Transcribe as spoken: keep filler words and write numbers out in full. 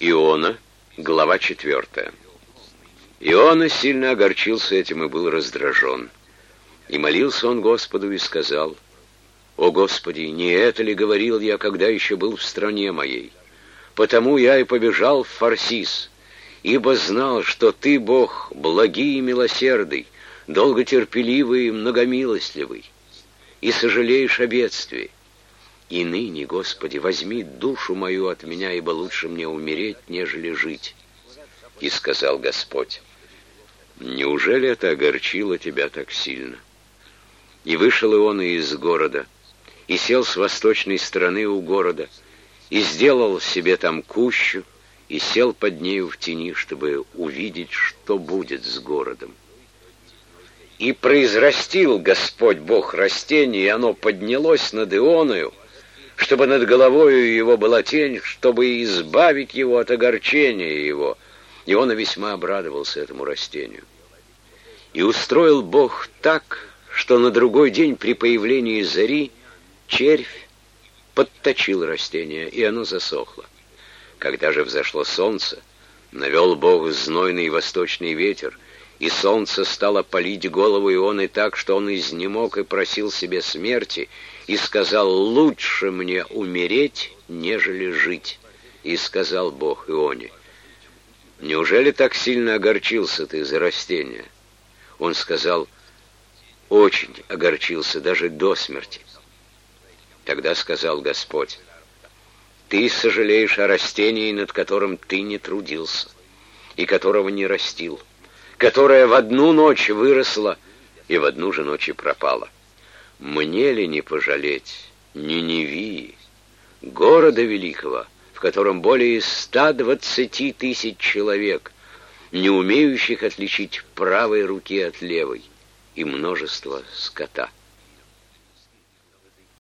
Иона, глава четвертая. Иона сильно огорчился этим и был раздражен. И молился он Господу и сказал: «О Господи, не это ли говорил я, когда еще был в стране моей? Потому я и побежал в Фарсис, ибо знал, что Ты, Бог, благий и милосердный, долготерпеливый и многомилостливый, и сожалеешь о бедствии. И ныне, Господи, возьми душу мою от меня, ибо лучше мне умереть, нежели жить». И сказал Господь: «Неужели это огорчило тебя так сильно?» И вышел Иона из города, и сел с восточной стороны у города, и сделал себе там кущу, и сел под нею в тени, чтобы увидеть, что будет с городом. И произрастил Господь Бог растение, и оно поднялось над Ионою, чтобы над головою его была тень, чтобы избавить его от огорчения его. Иона весьма обрадовался этому растению. И устроил Бог так, что на другой день при появлении зари червь подточил растение, и оно засохло. Когда же взошло солнце, навел Бог знойный восточный ветер, и солнце стало палить голову Ионы так, что он изнемог и просил себе смерти, и сказал: «Лучше мне умереть, нежели жить». И сказал Бог Ионе: «Неужели так сильно огорчился ты за растение?» Он сказал: «Очень огорчился, даже до смерти». Тогда сказал Господь: «Ты сожалеешь о растении, над которым ты не трудился, и которого не растил, которое в одну ночь выросло и в одну же ночь и пропало. Мне ли не пожалеть Ниневии, города великого, в котором более ста двадцати тысяч человек, не умеющих отличить правой руки от левой, и множество скота?»